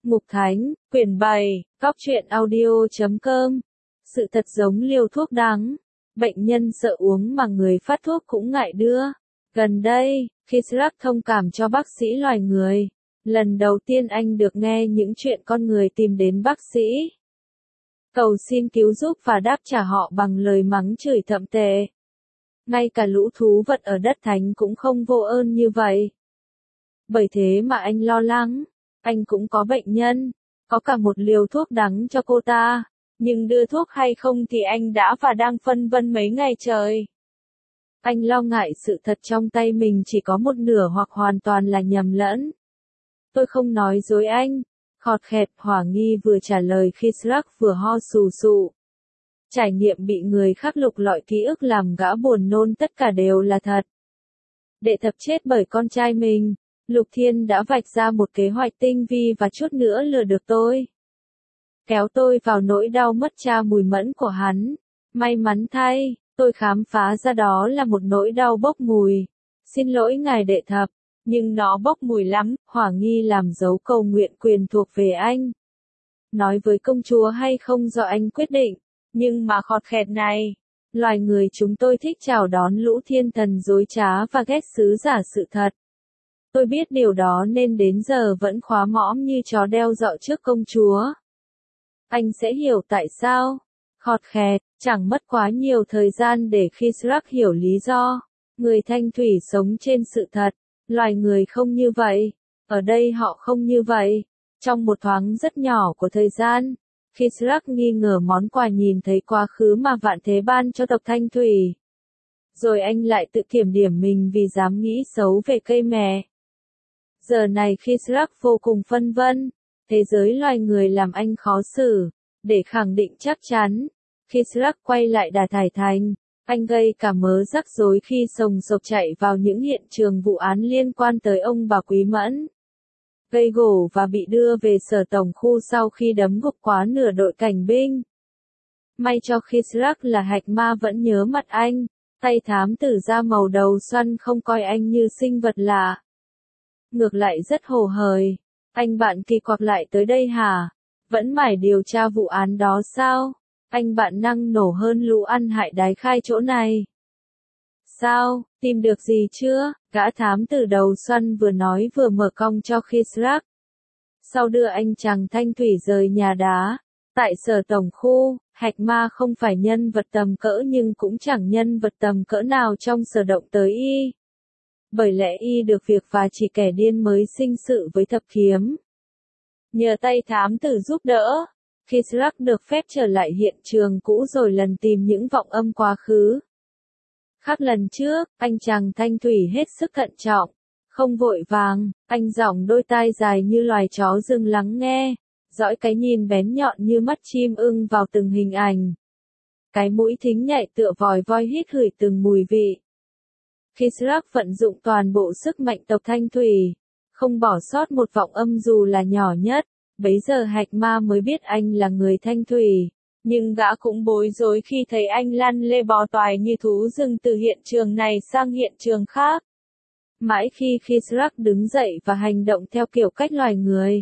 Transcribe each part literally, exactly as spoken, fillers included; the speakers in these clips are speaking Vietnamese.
Mục Thánh, quyển bảy, cóc truyện audio chấm com. Sự thật giống liều thuốc đắng. Bệnh nhân sợ uống mà người phát thuốc cũng ngại đưa. Gần đây, khi Shrek thông cảm cho bác sĩ loài người, lần đầu tiên anh được nghe những chuyện con người tìm đến bác sĩ, cầu xin cứu giúp và đáp trả họ bằng lời mắng chửi thậm tệ. Ngay cả lũ thú vật ở đất thánh cũng không vô ơn như vậy. Bởi thế mà anh lo lắng, anh cũng có bệnh nhân, có cả một liều thuốc đắng cho cô ta, nhưng đưa thuốc hay không thì anh đã và đang phân vân mấy ngày trời. Anh lo ngại sự thật trong tay mình chỉ có một nửa hoặc hoàn toàn là nhầm lẫn. Tôi không nói dối anh, khọt khẹt hỏa nghi vừa trả lời khi Shrek vừa ho sù sụ. Trải nghiệm bị người khác lục lọi ký ức làm gã buồn nôn tất cả đều là thật. Để thập chết bởi con trai mình, Lục Thiên đã vạch ra một kế hoạch tinh vi và chút nữa lừa được tôi. Kéo tôi vào nỗi đau mất cha mùi mẫn của hắn. May mắn thay, tôi khám phá ra đó là một nỗi đau bốc mùi. Xin lỗi ngài đệ thập, nhưng nó bốc mùi lắm, hỏa nghi làm dấu cầu nguyện quyền thuộc về anh. Nói với công chúa hay không do anh quyết định, nhưng mà khọt khẹt này, loài người chúng tôi thích chào đón lũ thiên thần dối trá và ghét sứ giả sự thật. Tôi biết điều đó nên đến giờ vẫn khóa mõm như chó đeo dọ trước công chúa. Anh sẽ hiểu tại sao. Khọt khẹt, chẳng mất quá nhiều thời gian để khi Shrek hiểu lý do. Người Thanh Thủy sống trên sự thật, loài người không như vậy. Ở đây họ không như vậy. Trong một thoáng rất nhỏ của thời gian, khi Shrek nghi ngờ món quà nhìn thấy quá khứ mà vạn thế ban cho tộc Thanh Thủy. Rồi anh lại tự kiểm điểm mình vì dám nghĩ xấu về cây mè. Giờ này khi Shrek vô cùng phân vân, thế giới loài người làm anh khó xử. Để khẳng định chắc chắn, khi Shrek quay lại Đà Thải Thành, anh gây cả mớ rắc rối khi sồng sộc chạy vào những hiện trường vụ án liên quan tới ông bà Quý Mẫn. Gây gổ và bị đưa về sở tổng khu sau khi đấm gục quá nửa đội cảnh binh. May cho khi Shrek là hạch ma vẫn nhớ mặt anh, tay thám tử da màu đầu xoăn không coi anh như sinh vật lạ. Ngược lại rất hồ hởi. Anh bạn kỳ quặc lại tới đây hả? Vẫn mải điều tra vụ án đó sao? Anh bạn năng nổ hơn lũ ăn hại đái khai chỗ này. Sao, tìm được gì chưa? Gã thám tử đầu xoăn vừa nói vừa mở cong cho khi Shrek. Sau đưa anh chàng Thanh Thủy rời nhà đá. Tại sở tổng khu, hạch ma không phải nhân vật tầm cỡ nhưng cũng chẳng nhân vật tầm cỡ nào trong sở động tới y. Bởi lẽ y được việc và chỉ kẻ điên mới sinh sự với thập kiếm. Nhờ tay thám tử giúp đỡ, khi Shrek được phép trở lại hiện trường cũ rồi lần tìm những vọng âm quá khứ. Khác lần trước, anh chàng Thanh Thủy hết sức cẩn trọng, không vội vàng, anh giỏng đôi tai dài như loài chó rừng lắng nghe, dõi cái nhìn bén nhọn như mắt chim ưng vào từng hình ảnh. Cái mũi thính nhạy tựa vòi voi hít hửi từng mùi vị. Khi Shrek vận dụng toàn bộ sức mạnh tộc Thanh Thủy, không bỏ sót một vọng âm dù là nhỏ nhất, bấy giờ hạch ma mới biết anh là người Thanh Thủy. Nhưng gã cũng bối rối khi thấy anh lăn lê bò toài như thú rừng từ hiện trường này sang hiện trường khác. Mãi khi khi Shrek đứng dậy và hành động theo kiểu cách loài người,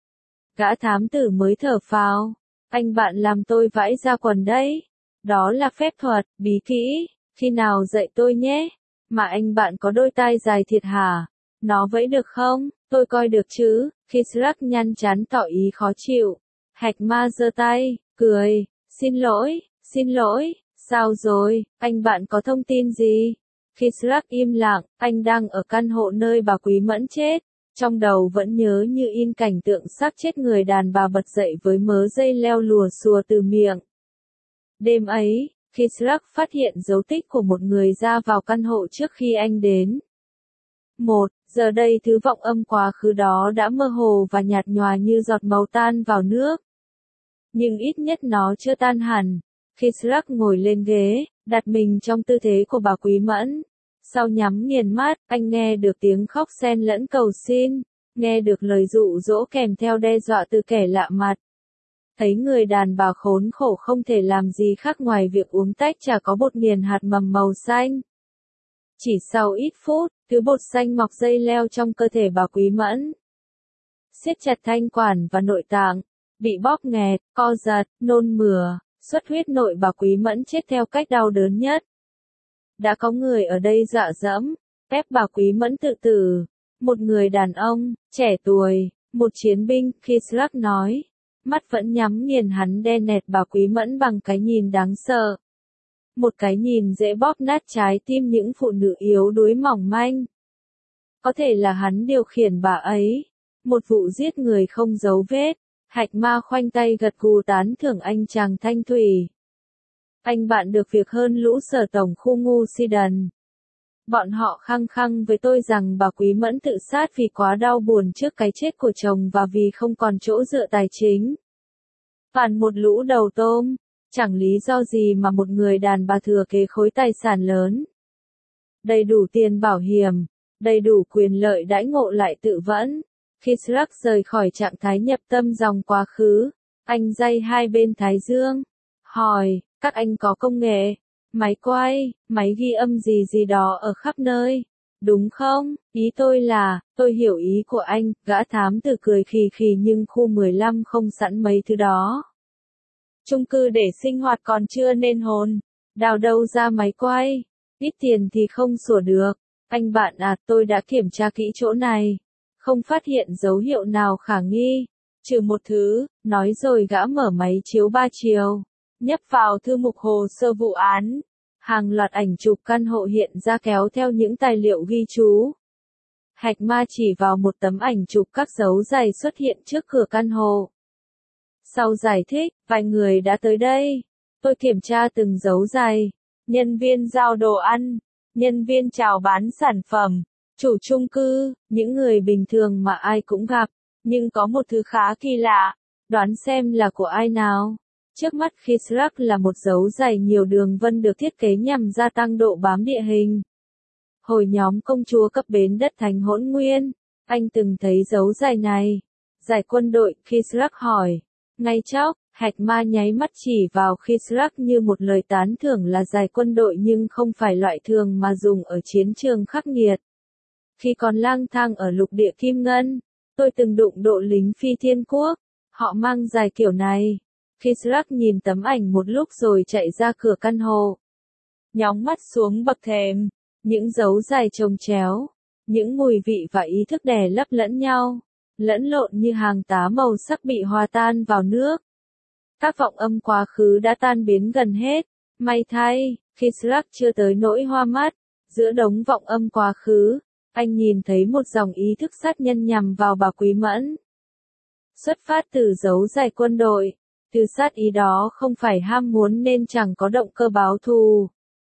gã thám tử mới thở phào. Anh bạn làm tôi vãi ra quần đấy. Đó là phép thuật, bí kỹ, khi nào dạy tôi nhé. Mà anh bạn có đôi tai dài thiệt hả? Nó vẫy được không? Tôi coi được chứ. Khi Shrek nhăn trán tỏ ý khó chịu, hạch ma giơ tay, cười, xin lỗi, xin lỗi, sao rồi, anh bạn có thông tin gì? Khi Shrek im lặng, anh đang ở căn hộ nơi bà Quý Mẫn chết, trong đầu vẫn nhớ như in cảnh tượng xác chết người đàn bà bật dậy với mớ dây leo lùa xùa từ miệng. Đêm ấy, khi Shrek phát hiện dấu tích của một người ra vào căn hộ trước khi anh đến. Một, giờ đây thứ vọng âm quá khứ đó đã mơ hồ và nhạt nhòa như giọt màu tan vào nước. Nhưng ít nhất nó chưa tan hẳn. Khi Shrek ngồi lên ghế, đặt mình trong tư thế của bà Quý Mẫn. Sau nhắm nghiền mắt, anh nghe được tiếng khóc xen lẫn cầu xin, nghe được lời dụ dỗ kèm theo đe dọa từ kẻ lạ mặt. Thấy người đàn bà khốn khổ không thể làm gì khác ngoài việc uống tách trà có bột nghiền hạt mầm màu xanh. Chỉ sau ít phút, thứ bột xanh mọc dây leo trong cơ thể bà Quý Mẫn. siết chặt thanh quản và nội tạng, bị bóp nghẹt, co giật, nôn mửa, xuất huyết nội bà Quý Mẫn chết theo cách đau đớn nhất. Đã có người ở đây dọa dẫm, ép bà Quý Mẫn tự tử. Một người đàn ông, trẻ tuổi, một chiến binh, Khislak nói, mắt vẫn nhắm nghiền hắn đe nẹt bà Quý Mẫn bằng cái nhìn đáng sợ. Một cái nhìn dễ bóp nát trái tim những phụ nữ yếu đuối mỏng manh. Có thể là hắn điều khiển bà ấy. Một vụ giết người không dấu vết. Hạch Ma khoanh tay gật gù tán thưởng anh chàng thanh thủy. Anh bạn được việc hơn lũ sở tổng khu ngu si đần. Bọn họ khăng khăng với tôi rằng bà Quý Mẫn tự sát vì quá đau buồn trước cái chết của chồng và vì không còn chỗ dựa tài chính. Phản một lũ đầu tôm, chẳng lý do gì mà một người đàn bà thừa kế khối tài sản lớn. Đầy đủ tiền bảo hiểm, đầy đủ quyền lợi đãi ngộ lại tự vẫn. Khislak rời khỏi trạng thái nhập tâm dòng quá khứ, anh day hai bên thái dương, hỏi, các anh có công nghệ, máy quay, máy ghi âm gì gì đó ở khắp nơi, đúng không? Ý tôi là, tôi hiểu ý của anh, gã thám tử cười khì khì nhưng khu mười lăm không sẵn mấy thứ đó. Chung cư để sinh hoạt còn chưa nên hồn, đào đâu ra máy quay, ít tiền thì không sửa được. Anh bạn à, tôi đã kiểm tra kỹ chỗ này. Không phát hiện dấu hiệu nào khả nghi, trừ một thứ, nói rồi gã mở máy chiếu ba chiều, nhấp vào thư mục hồ sơ vụ án. Hàng loạt ảnh chụp căn hộ hiện ra kéo theo những tài liệu ghi chú. Hạch Ma chỉ vào một tấm ảnh chụp các dấu giày xuất hiện trước cửa căn hộ. Sau giải thích, vài người đã tới đây. Tôi kiểm tra từng dấu giày, nhân viên giao đồ ăn, nhân viên chào bán sản phẩm. Chủ chung cư, những người bình thường mà ai cũng gặp, nhưng có một thứ khá kỳ lạ, đoán xem là của ai nào. Trước mắt Khislak là một dấu giày nhiều đường vân được thiết kế nhằm gia tăng độ bám địa hình. Hồi nhóm công chúa cấp bến đất Thánh Hỗn Nguyên, anh từng thấy dấu giày này. Giày quân đội, Khislak hỏi. Ngay chốc, Hạch Ma nháy mắt chỉ vào Khislak như một lời tán thưởng là giày quân đội nhưng không phải loại thường mà dùng ở chiến trường khắc nghiệt. Khi còn lang thang ở lục địa Kim Ngân, tôi từng đụng độ lính phi thiên quốc, họ mang giày kiểu này. Khislak nhìn tấm ảnh một lúc rồi chạy ra cửa căn hộ. Nhóng mắt xuống bậc thềm, những dấu giày chồng chéo, những mùi vị và ý thức đè lấp lẫn nhau, lẫn lộn như hàng tá màu sắc bị hòa tan vào nước. Các vọng âm quá khứ đã tan biến gần hết, may thay, Khislak chưa tới nỗi hoa mắt, giữa đống vọng âm quá khứ. Anh nhìn thấy một dòng ý thức sát nhân nhằm vào bà Quý Mẫn. Xuất phát từ dấu giày quân đội, từ sát ý đó không phải ham muốn nên chẳng có động cơ báo thù.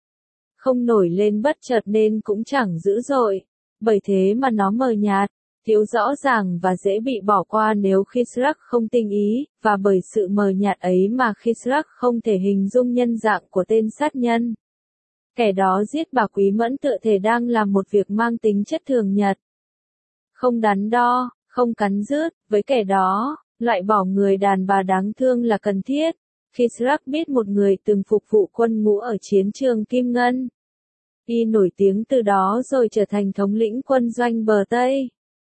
Không nổi lên bất chợt nên cũng chẳng dữ dội, bởi thế mà nó mờ nhạt, thiếu rõ ràng và dễ bị bỏ qua nếu Khislak không tinh ý, và bởi sự mờ nhạt ấy mà Khislak không thể hình dung nhân dạng của tên sát nhân. Kẻ đó giết bà Quý Mẫn tựa thể đang làm một việc mang tính chất thường nhật. Không đắn đo, không cắn rứt, với kẻ đó, loại bỏ người đàn bà đáng thương là cần thiết. Khislak biết một người từng phục vụ quân ngũ ở chiến trường Kim Ngân. Y nổi tiếng từ đó rồi trở thành thống lĩnh quân doanh bờ Tây.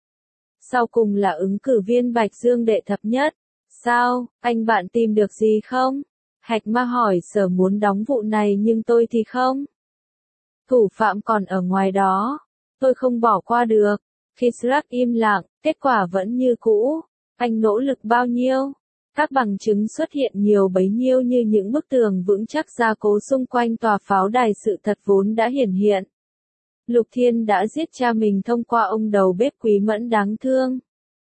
Sau cùng là ứng cử viên Bạch Dương đệ thập nhất. Sao, anh bạn tìm được gì không? Hạch Ma hỏi sở muốn đóng vụ này nhưng tôi thì không. Thủ phạm còn ở ngoài đó. Tôi không bỏ qua được. Khislak im lặng, kết quả vẫn như cũ. Anh nỗ lực bao nhiêu? Các bằng chứng xuất hiện nhiều bấy nhiêu như những bức tường vững chắc gia cố xung quanh tòa pháo đài sự thật vốn đã hiển hiện. Lục Thiên đã giết cha mình thông qua ông đầu bếp Quý Mẫn đáng thương.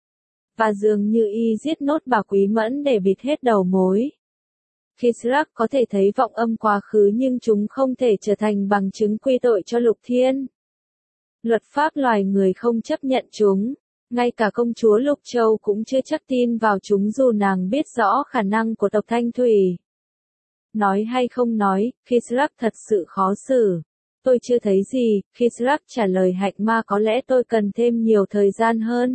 Và dường như y giết nốt bà Quý Mẫn để bịt hết đầu mối. Khislak có thể thấy vọng âm quá khứ nhưng chúng không thể trở thành bằng chứng quy tội cho Lục Thiên. Luật pháp loài người không chấp nhận chúng. Ngay cả công chúa Lục Châu cũng chưa chắc tin vào chúng dù nàng biết rõ khả năng của tộc Thanh Thủy. Nói hay không nói, Khislak thật sự khó xử. Tôi chưa thấy gì, Khislak trả lời Hạch Ma có lẽ tôi cần thêm nhiều thời gian hơn.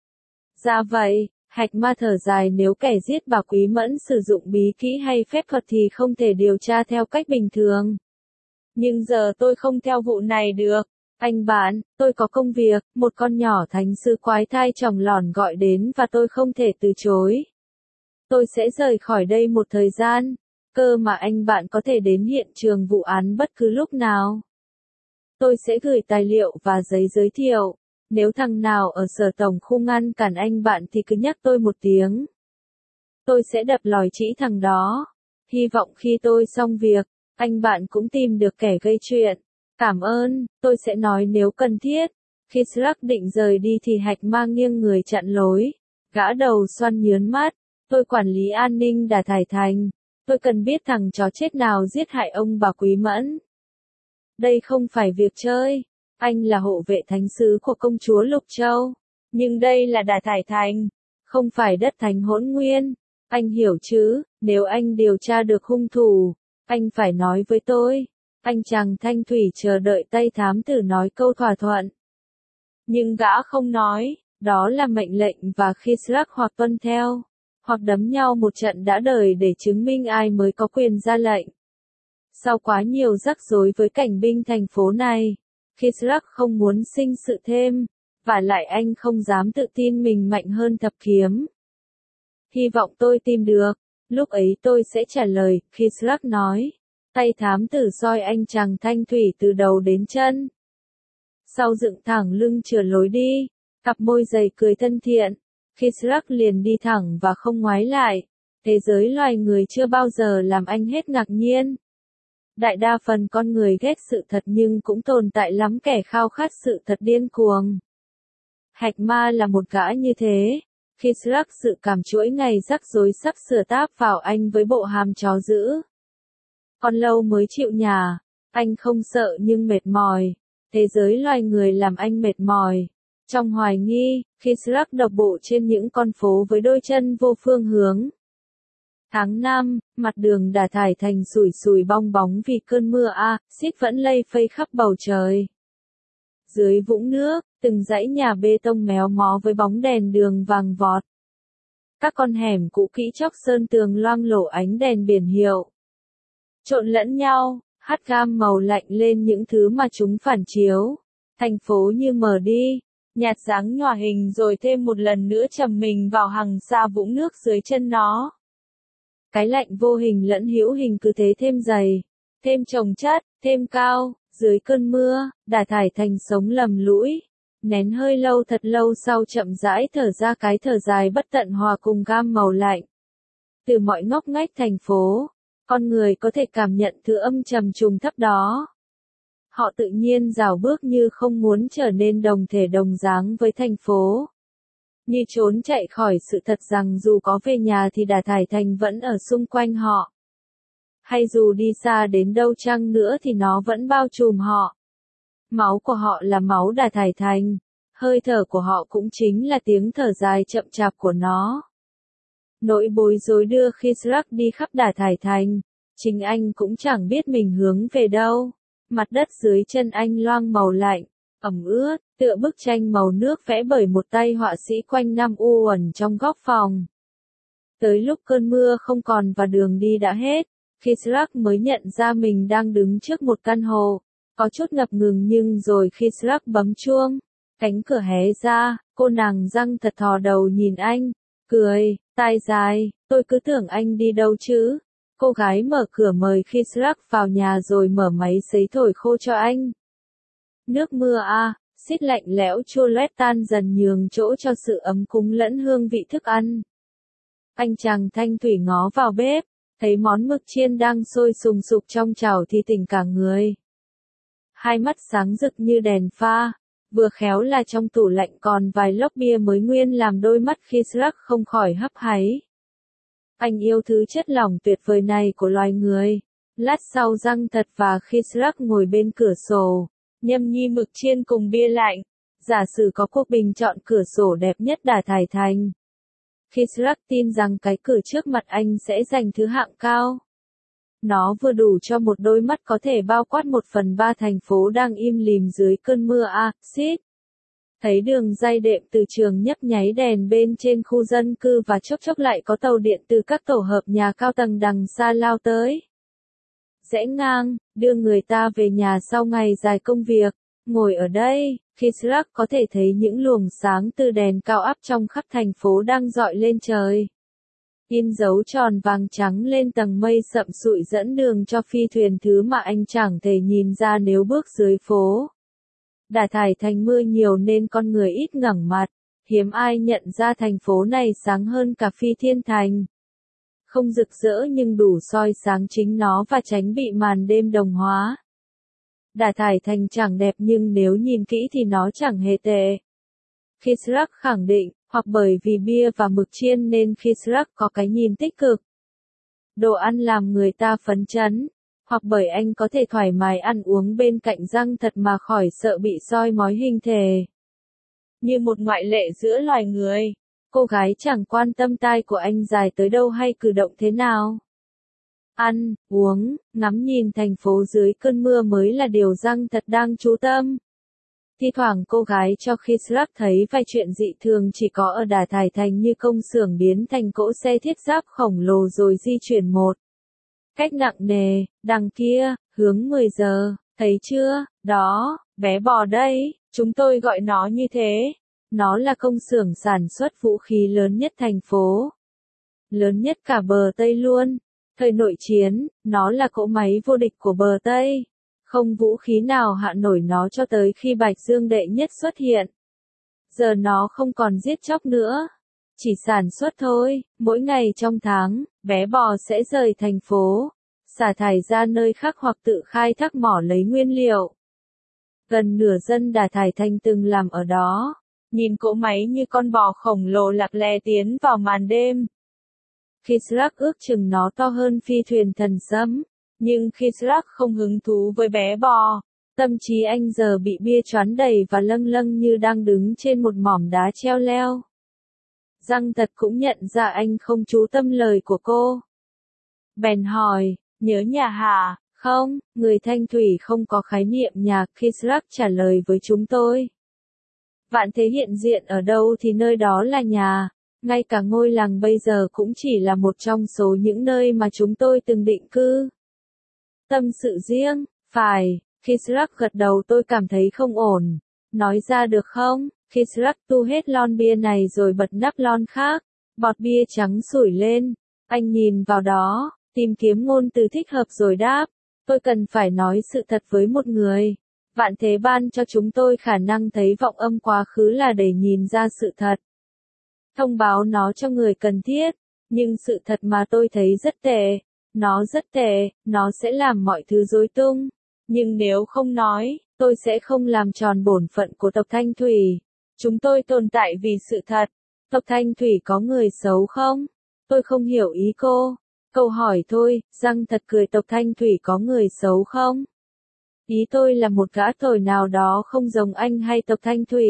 Dạ vậy, Hạch Ma thở dài nếu kẻ giết bà Quý Mẫn sử dụng bí kỹ hay phép thuật thì không thể điều tra theo cách bình thường. Nhưng giờ tôi không theo vụ này được. Anh bạn, tôi có công việc, một con nhỏ thánh sư quái thai chòng lòn gọi đến và tôi không thể từ chối. Tôi sẽ rời khỏi đây một thời gian, cơ mà anh bạn có thể đến hiện trường vụ án bất cứ lúc nào. Tôi sẽ gửi tài liệu và giấy giới thiệu. Nếu thằng nào ở sở tổng khu ngăn cản anh bạn thì cứ nhắc tôi một tiếng. Tôi sẽ đập lòi chỉ thằng đó. Hy vọng khi tôi xong việc, anh bạn cũng tìm được kẻ gây chuyện. Cảm ơn, tôi sẽ nói nếu cần thiết. Khi Slack định rời đi thì Hạch Ma nghiêng người chặn lối. Gã đầu xoăn nhớn mắt. Tôi quản lý an ninh Đà Thải Thành. Tôi cần biết thằng chó chết nào giết hại ông bà Quý Mẫn. Đây không phải việc chơi. Anh là hộ vệ thánh sứ của công chúa Lục Châu. Nhưng đây là Đà Thải Thành. Không phải đất thánh hỗn nguyên. Anh hiểu chứ, nếu anh điều tra được hung thủ, anh phải nói với tôi. Anh chàng thanh thủy chờ đợi tay thám tử nói câu thỏa thuận. Nhưng gã không nói, đó là mệnh lệnh và khi Slack hoặc tuân theo, hoặc đấm nhau một trận đã đời để chứng minh ai mới có quyền ra lệnh. Sau quá nhiều rắc rối với cảnh binh thành phố này, khi Slack không muốn sinh sự thêm, và lại anh không dám tự tin mình mạnh hơn thập kiếm. Hy vọng tôi tìm được, lúc ấy tôi sẽ trả lời, khi Slack nói. Tay thám tử soi anh chàng thanh thủy từ đầu đến chân. Sau dựng thẳng lưng chừa lối đi, cặp môi dày cười thân thiện. Khi Slack liền đi thẳng và không ngoái lại. Thế giới loài người chưa bao giờ làm anh hết ngạc nhiên. Đại đa phần con người ghét sự thật nhưng cũng tồn tại lắm kẻ khao khát sự thật điên cuồng. Hạch Ma là một gã như thế. Khi Slack sự cảm chuỗi ngày rắc rối sắp sửa táp vào anh với bộ hàm chó dữ. Con lâu mới chịu nhả, anh không sợ nhưng mệt mỏi. Thế giới loài người làm anh mệt mỏi. Trong hoài nghi, khi Slack độc bộ trên những con phố với đôi chân vô phương hướng. Tháng năm, mặt đường Đà Thải Thành sủi sủi bong bóng vì cơn mưa a, xít vẫn lây phây khắp bầu trời. Dưới vũng nước, từng dãy nhà bê tông méo mó với bóng đèn đường vàng vọt. Các con hẻm cũ kỹ chóc sơn tường loang lổ ánh đèn biển hiệu. Trộn lẫn nhau, hắt gam màu lạnh lên những thứ mà chúng phản chiếu. Thành phố như mờ đi, nhạt dáng nhòa hình rồi thêm một lần nữa trầm mình vào hằng sa vũng nước dưới chân nó. Cái lạnh vô hình lẫn hữu hình cứ thế thêm dày, thêm chồng chất, thêm cao, dưới cơn mưa, Đà Thải Thành sống lầm lũi, nén hơi lâu thật lâu sau chậm rãi thở ra cái thở dài bất tận hòa cùng gam màu lạnh. Từ mọi ngóc ngách thành phố, con người có thể cảm nhận thứ âm trầm trùng thấp đó. Họ tự nhiên rảo bước như không muốn trở nên đồng thể đồng dáng với thành phố. Như trốn chạy khỏi sự thật rằng dù có về nhà thì Đà Thải Thành vẫn ở xung quanh họ. Hay dù đi xa đến đâu chăng nữa thì nó vẫn bao trùm họ. Máu của họ là máu Đà Thải Thành. Hơi thở của họ cũng chính là tiếng thở dài chậm chạp của nó. Nỗi bối rối đưa khi Slack đi khắp Đà Thải Thành. Chính anh cũng chẳng biết mình hướng về đâu. Mặt đất dưới chân anh loang màu lạnh, ẩm ướt, tựa bức tranh màu nước vẽ bởi một tay họa sĩ quanh năm u uẩn trong góc phòng. Tới lúc cơn mưa không còn và đường đi đã hết, khi Slack mới nhận ra mình đang đứng trước một căn hộ. Có chút ngập ngừng nhưng rồi khi Slack bấm chuông, cánh cửa hé ra, cô nàng răng thật thò đầu nhìn anh, cười, tai dài, tôi cứ tưởng anh đi đâu chứ. Cô gái mở cửa mời khi Slack vào nhà rồi mở máy sấy thổi khô cho anh. Nước mưa a, xít lạnh lẽo chua loét tan dần nhường chỗ cho sự ấm cúng lẫn hương vị thức ăn. Anh chàng thanh thủy ngó vào bếp, thấy món mực chiên đang sôi sùng sục trong chảo thì tỉnh cả người. Hai mắt sáng rực như đèn pha, vừa khéo là trong tủ lạnh còn vài lốc bia mới nguyên làm đôi mắt khi Slack không khỏi hấp háy. Anh yêu thứ chất lỏng tuyệt vời này của loài người. Lát sau răng thật và khi Slack ngồi bên cửa sổ, nhâm nhi mực chiên cùng bia lạnh. Giả sử có cuộc bình chọn cửa sổ đẹp nhất Đà Thải Thành. Khi Slack tin rằng cái cửa trước mặt anh sẽ giành thứ hạng cao. Nó vừa đủ cho một đôi mắt có thể bao quát một phần ba thành phố đang im lìm dưới cơn mưa axit. Thấy đường ray đệm từ trường nhấp nháy đèn bên trên khu dân cư và chốc chốc lại có tàu điện từ các tổ hợp nhà cao tầng đằng xa lao tới. Rẽ ngang, đưa người ta về nhà sau ngày dài công việc, Ngồi ở đây, Kisrak có thể thấy những luồng sáng từ đèn cao áp trong khắp thành phố đang dọi lên trời. In dấu tròn vàng trắng lên tầng mây sậm sụi dẫn đường cho phi thuyền thứ mà anh chẳng thể nhìn ra nếu bước dưới phố. Đà Thải Thành mưa nhiều nên con người ít ngẩng mặt, hiếm ai nhận ra thành phố này sáng hơn cả Phi Thiên Thành. Không rực rỡ nhưng đủ soi sáng chính nó và tránh bị màn đêm đồng hóa. Đà Thải Thành chẳng đẹp nhưng nếu nhìn kỹ thì nó chẳng hề tệ. Kisrak khẳng định, hoặc bởi vì bia và mực chiên nên Kisrak có cái nhìn tích cực. Đồ ăn làm người ta phấn chấn, hoặc bởi anh có thể thoải mái ăn uống bên cạnh răng thật mà khỏi sợ bị soi mói hình thể. Như một ngoại lệ giữa loài người, cô gái chẳng quan tâm tai của anh dài tới đâu hay cử động thế nào. Ăn, uống, ngắm nhìn thành phố dưới cơn mưa mới là điều răng thật đang chú tâm. Thi thoảng cô gái cho Kisrak thấy vài chuyện dị thường chỉ có ở Đà Thải Thành như công xưởng biến thành cỗ xe thiết giáp khổng lồ rồi di chuyển một cách nặng nề, đằng kia, hướng mười giờ, thấy chưa, đó, bé bò đây, chúng tôi gọi nó như thế. Nó là công xưởng sản xuất vũ khí lớn nhất thành phố. Lớn nhất cả bờ Tây luôn. Thời nội chiến, nó là cỗ máy vô địch của bờ Tây. Không vũ khí nào hạ nổi nó cho tới khi Bạch Dương đệ nhất xuất hiện. Giờ nó không còn giết chóc nữa. Chỉ sản xuất thôi, mỗi ngày trong tháng, bé bò sẽ rời thành phố, xả thải ra nơi khác hoặc tự khai thác mỏ lấy nguyên liệu. Gần nửa dân Đà Thải Thành từng làm ở đó. Nhìn cỗ máy như con bò khổng lồ lạc lè tiến vào màn đêm. Kisrak ước chừng nó to hơn phi thuyền thần sấm. Nhưng Kisrak không hứng thú với bé bò. Tâm trí anh giờ bị bia choán đầy và lâng lâng như đang đứng trên một mỏm đá treo leo. Răng thật cũng nhận ra anh không chú tâm lời của cô. Bèn hỏi, nhớ nhà hả? Không, người Thanh Thủy không có khái niệm nhà, Kisrak trả lời với chúng tôi. Vạn Thế hiện diện ở đâu thì nơi đó là nhà, ngay cả ngôi làng bây giờ cũng chỉ là một trong số những nơi mà chúng tôi từng định cư. Tâm sự riêng, phải, Kisrak gật đầu tôi cảm thấy không ổn. Nói ra được không? Kisrak tu hết lon bia này rồi bật nắp lon khác, bọt bia trắng sủi lên. Anh nhìn vào đó, tìm kiếm ngôn từ thích hợp rồi đáp. Tôi cần phải nói sự thật với một người. Vạn Thế ban cho chúng tôi khả năng thấy vọng âm quá khứ là để nhìn ra sự thật. Thông báo nó cho người cần thiết, nhưng sự thật mà tôi thấy rất tệ. Nó rất tệ, nó sẽ làm mọi thứ rối tung. Nhưng nếu không nói, tôi sẽ không làm tròn bổn phận của tộc Thanh Thủy. Chúng tôi tồn tại vì sự thật. Tộc Thanh Thủy có người xấu không? Tôi không hiểu ý cô. Câu hỏi thôi, răng thật cười tộc Thanh Thủy có người xấu không? Ý tôi là một gã tồi nào đó không giống anh hay tộc Thanh Thủy.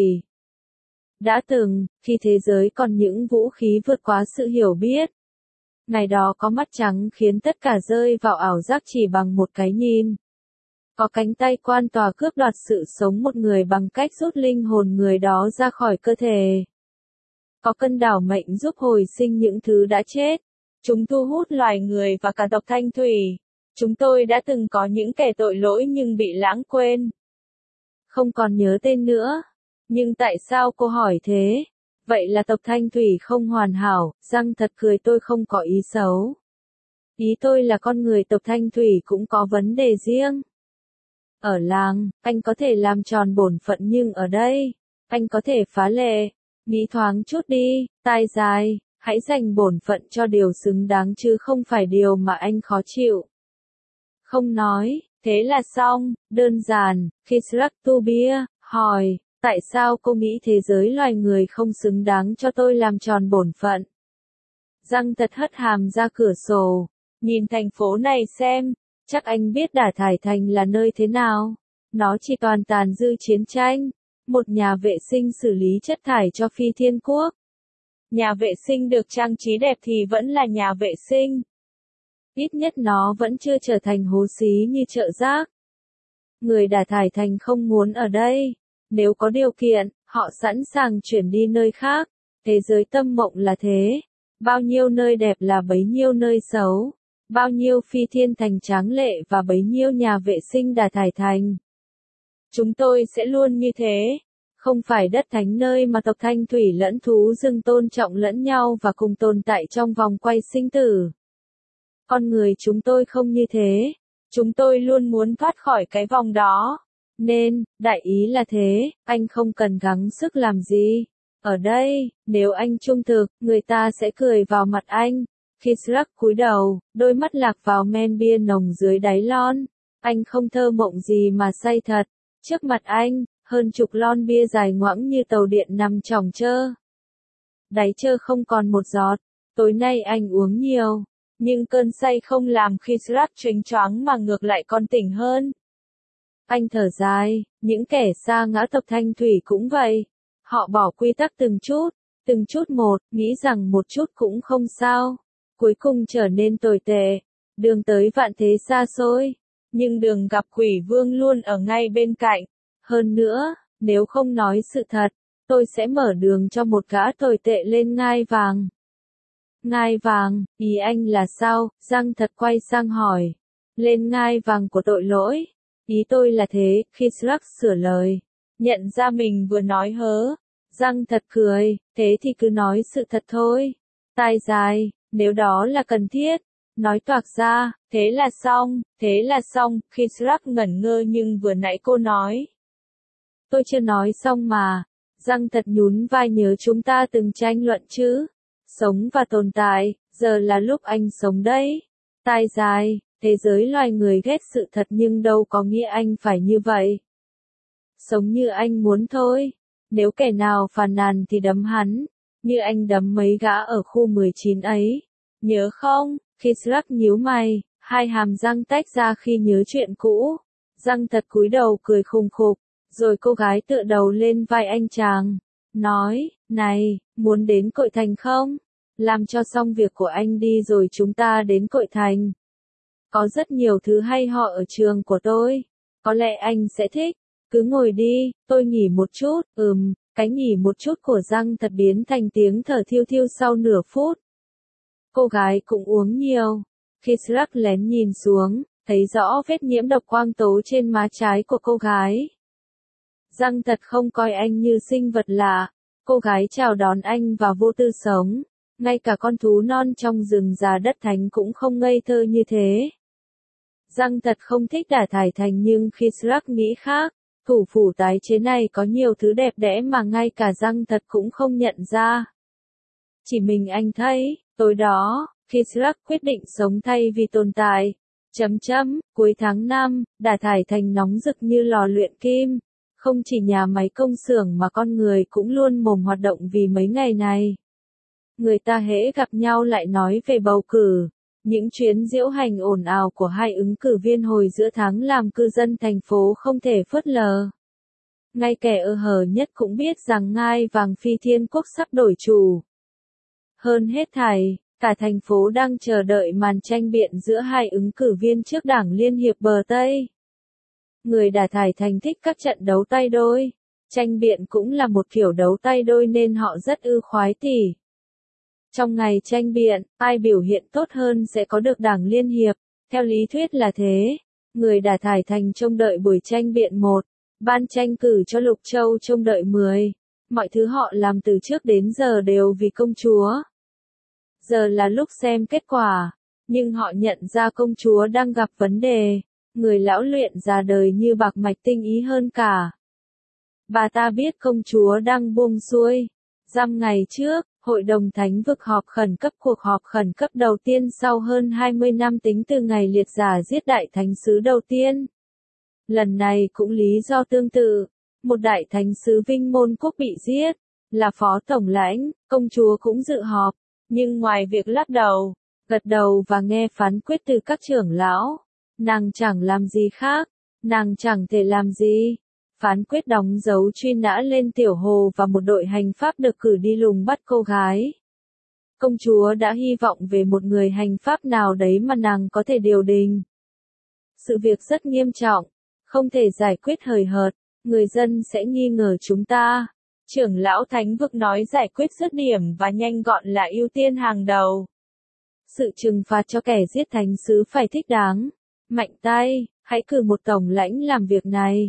Đã từng, khi thế giới còn những vũ khí vượt quá sự hiểu biết. Ngày đó có mắt trắng khiến tất cả rơi vào ảo giác chỉ bằng một cái nhìn. Có cánh tay quan tòa cướp đoạt sự sống một người bằng cách rút linh hồn người đó ra khỏi cơ thể. Có cân đảo mệnh giúp hồi sinh những thứ đã chết. Chúng thu hút loài người và cả tộc Thanh Thủy. Chúng tôi đã từng có những kẻ tội lỗi nhưng bị lãng quên. Không còn nhớ tên nữa. Nhưng tại sao cô hỏi thế? Vậy là tộc Thanh Thủy không hoàn hảo, răng thật cười tôi không có ý xấu. Ý tôi là con người tộc Thanh Thủy cũng có vấn đề riêng. Ở làng, anh có thể làm tròn bổn phận nhưng ở đây, anh có thể phá lệ. Nghĩ thoáng chút đi, tai dài, hãy dành bổn phận cho điều xứng đáng chứ không phải điều mà anh khó chịu. Không nói, thế là xong, đơn giản, Kisrak tu bia, hỏi, tại sao cô nghĩ thế giới loài người không xứng đáng cho tôi làm tròn bổn phận? Răng thật hất hàm ra cửa sổ, nhìn thành phố này xem, chắc anh biết Đà Thải Thành là nơi thế nào. Nó chỉ toàn tàn dư chiến tranh, một nhà vệ sinh xử lý chất thải cho Phi Thiên Quốc. Nhà vệ sinh được trang trí đẹp thì vẫn là nhà vệ sinh. Ít nhất nó vẫn chưa trở thành hố xí như chợ rác. Người Đà Thải Thành không muốn ở đây. Nếu có điều kiện, họ sẵn sàng chuyển đi nơi khác. Thế giới tâm mộng là thế. Bao nhiêu nơi đẹp là bấy nhiêu nơi xấu. Bao nhiêu Phi Thiên Thành tráng lệ và bấy nhiêu nhà vệ sinh Đà Thải Thành. Chúng tôi sẽ luôn như thế. Không phải đất thánh nơi mà tộc thanh thủy lẫn thú rừng tôn trọng lẫn nhau và cùng tồn tại trong vòng quay sinh tử. Con người chúng tôi không như thế. Chúng tôi luôn muốn thoát khỏi cái vòng đó. Nên, đại ý là thế, anh không cần gắng sức làm gì. Ở đây, nếu anh trung thực, người ta sẽ cười vào mặt anh. Kisrak cúi đầu, đôi mắt lạc vào men bia nồng dưới đáy lon. Anh không thơ mộng gì mà say thật. Trước mặt anh, hơn chục lon bia dài ngoẵng như tàu điện nằm chỏng chơ. Đáy chơ không còn một giọt. Tối nay anh uống nhiều. Nhưng cơn say không làm Kisrak chênh choáng mà ngược lại còn tỉnh hơn. Anh thở dài, những kẻ sa ngã tộc thanh thủy cũng vậy. Họ bỏ quy tắc từng chút, từng chút một, nghĩ rằng một chút cũng không sao. Cuối cùng trở nên tồi tệ. Đường tới vạn thế xa xôi. Nhưng đường gặp quỷ vương luôn ở ngay bên cạnh. Hơn nữa, nếu không nói sự thật, tôi sẽ mở đường cho một gã tồi tệ lên ngai vàng. Ngai vàng, ý anh là sao? Giang Thật quay sang hỏi. Lên ngai vàng của tội lỗi. Ý tôi là thế, Kisrak sửa lời. Nhận ra mình vừa nói hớ. Giang Thật cười, thế thì cứ nói sự thật thôi. Tai dài, nếu đó là cần thiết. Nói toạc ra, thế là xong, thế là xong, Kisrak ngẩn ngơ nhưng vừa nãy cô nói. Tôi chưa nói xong mà. Giang Thật nhún vai nhớ chúng ta từng tranh luận chứ. Sống và tồn tại, giờ là lúc anh sống đấy. Tai dài, thế giới loài người ghét sự thật nhưng đâu có nghĩa anh phải như vậy. Sống như anh muốn thôi. Nếu kẻ nào phàn nàn thì đấm hắn, như anh đấm mấy gã ở khu mười chín ấy. Nhớ không? Kisrak nhíu mày, hai hàm răng tách ra khi nhớ chuyện cũ. Giang Thật cúi đầu cười khùng khục, rồi cô gái tựa đầu lên vai anh chàng. Nói, này, muốn đến Cội Thành không? Làm cho xong việc của anh đi rồi chúng ta đến Cội Thành. Có rất nhiều thứ hay ho ở trường của tôi. Có lẽ anh sẽ thích. Cứ ngồi đi, tôi nghỉ một chút. Ừm, cái nghỉ một chút của Giang Thật biến thành tiếng thở thiêu thiêu sau nửa phút. Cô gái cũng uống nhiều. Kisrak lén nhìn xuống, thấy rõ vết nhiễm độc quang tố trên má trái của cô gái. Giang Thật không coi anh như sinh vật lạ. Cô gái chào đón anh và vô tư sống. Ngay cả con thú non trong rừng già đất thánh cũng không ngây thơ như thế. Giang Thật không thích Đả Thải Thành nhưng Kisrak nghĩ khác. Thủ phủ tái chế này có nhiều thứ đẹp đẽ mà ngay cả Giang Thật cũng không nhận ra. Chỉ mình anh thấy, tối đó, Kisrak quyết định sống thay vì tồn tại. Chấm chấm, cuối tháng năm, Đả Thải Thành nóng rực như lò luyện kim. Không chỉ nhà máy công xưởng mà con người cũng luôn mồm hoạt động vì mấy ngày này. Người ta hễ gặp nhau lại nói về bầu cử. Những chuyến diễu hành ồn ào của hai ứng cử viên hồi giữa tháng làm cư dân thành phố không thể phớt lờ. Ngay kẻ ơ hờ nhất cũng biết rằng ngai vàng Phi Thiên Quốc sắp đổi chủ. Hơn hết thảy, cả thành phố đang chờ đợi màn tranh biện giữa hai ứng cử viên trước Đảng Liên hiệp bờ Tây. Người Đả Thải Thành thích các trận đấu tay đôi. Tranh biện cũng là một kiểu đấu tay đôi nên họ rất ư khoái tỉ. Trong ngày tranh biện, ai biểu hiện tốt hơn sẽ có được Đảng Liên hiệp. Theo lý thuyết là thế. Người Đả Thải Thành trông đợi buổi tranh biện một. Ban tranh cử cho Lục Châu trông đợi mười. Mọi thứ họ làm từ trước đến giờ đều vì công chúa. Giờ là lúc xem kết quả. Nhưng họ nhận ra công chúa đang gặp vấn đề. Người lão luyện già đời như bạc mạch tinh ý hơn cả. Bà ta biết công chúa đang buông xuôi. Dăm ngày trước, Hội đồng Thánh vực họp khẩn cấp cuộc họp khẩn cấp đầu tiên sau hơn hai mươi năm tính từ ngày liệt giả giết đại thánh sứ đầu tiên. Lần này cũng lý do tương tự. Một đại thánh sứ Vinh Môn Quốc bị giết. Là phó tổng lãnh, công chúa cũng dự họp. Nhưng ngoài việc lắc đầu, gật đầu và nghe phán quyết từ các trưởng lão, nàng chẳng làm gì khác. Nàng chẳng thể làm gì. Phán quyết đóng dấu truy nã lên Tiểu Hồ và một đội hành pháp được cử đi lùng bắt cô gái. Công chúa đã hy vọng về một người hành pháp nào đấy mà nàng có thể điều đình. Sự việc rất nghiêm trọng, không thể giải quyết hời hợt, người dân sẽ nghi ngờ chúng ta. Trưởng lão Thánh vực nói giải quyết dứt điểm và nhanh gọn là ưu tiên hàng đầu. Sự trừng phạt cho kẻ giết thánh sứ phải thích đáng. Mạnh tay, hãy cử một tổng lãnh làm việc này.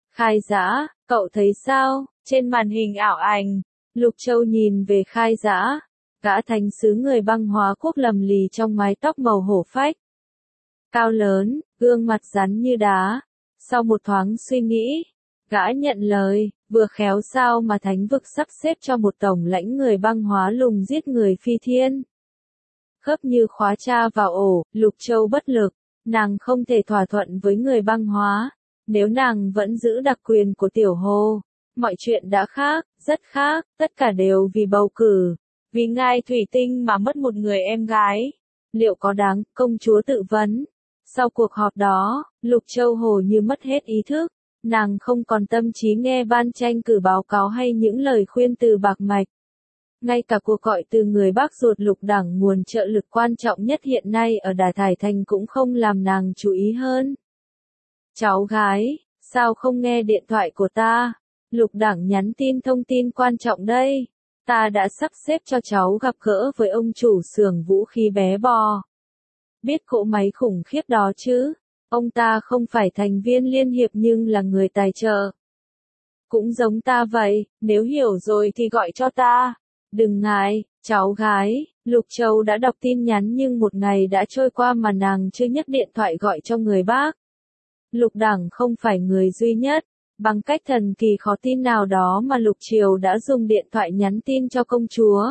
Khai Dã, cậu thấy sao? Trên màn hình ảo ảnh, Lục Châu nhìn về Khai Dã, gã thánh sứ người băng hóa quốc lầm lì trong mái tóc màu hổ phách. Cao lớn, gương mặt rắn như đá. Sau một thoáng suy nghĩ, gã nhận lời, vừa khéo sao mà thánh vực sắp xếp cho một tổng lãnh người băng hóa lùng giết người phi thiên. Khớp như khóa tra vào ổ, Lục Châu bất lực, nàng không thể thỏa thuận với người băng hóa, nếu nàng vẫn giữ đặc quyền của tiểu hồ. Mọi chuyện đã khác, rất khác, tất cả đều vì bầu cử, vì ngai thủy tinh mà mất một người em gái. Liệu có đáng, công chúa tự vấn. Sau cuộc họp đó, Lục Châu hồ như mất hết ý thức, nàng không còn tâm trí nghe ban tranh cử báo cáo hay những lời khuyên từ Bạc Mạch. Ngay cả cuộc gọi từ người bác ruột Lục Đẳng, nguồn trợ lực quan trọng nhất hiện nay ở Đà Thải Thành, cũng không làm nàng chú ý hơn. Cháu gái, sao không nghe điện thoại của ta? Lục Đẳng nhắn tin thông tin quan trọng đây. Ta đã sắp xếp cho cháu gặp gỡ với ông chủ xưởng vũ khí bé bò. Biết cỗ máy khủng khiếp đó chứ? Ông ta không phải thành viên liên hiệp nhưng là người tài trợ. Cũng giống ta vậy, nếu hiểu rồi thì gọi cho ta. Đừng ngại, cháu gái. Lục Châu đã đọc tin nhắn nhưng một ngày đã trôi qua mà nàng chưa nhấc điện thoại gọi cho người bác. Lục Đẳng không phải người duy nhất. Bằng cách thần kỳ khó tin nào đó mà Lục Triều đã dùng điện thoại nhắn tin cho công chúa.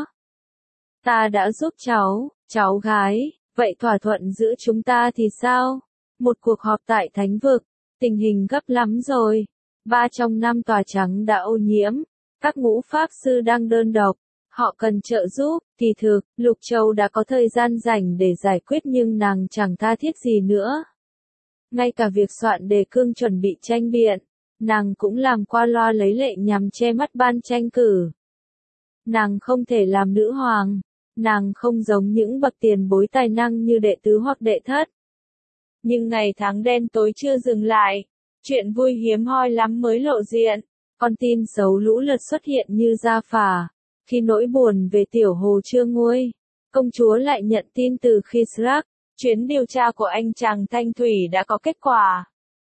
Ta đã giúp cháu, cháu gái, vậy thỏa thuận giữa chúng ta thì sao? Một cuộc họp tại Thánh vực, tình hình gấp lắm rồi. Ba trong năm tòa trắng đã ô nhiễm, các ngũ pháp sư đang đơn độc, họ cần trợ giúp. Kỳ thực, Lục Châu đã có thời gian rảnh để giải quyết nhưng nàng chẳng tha thiết gì nữa. Ngay cả việc soạn đề cương chuẩn bị tranh biện, nàng cũng làm qua loa lấy lệ nhằm che mắt ban tranh cử. Nàng không thể làm nữ hoàng, nàng không giống những bậc tiền bối tài năng như đệ tứ hoặc đệ thất. Nhưng ngày tháng đen tối chưa dừng lại, chuyện vui hiếm hoi lắm mới lộ diện, con tin xấu lũ lượt xuất hiện như gia phả. Khi nỗi buồn về tiểu hồ chưa nguôi, công chúa lại nhận tin từ Khizrak, chuyến điều tra của anh chàng Thanh Thủy đã có kết quả.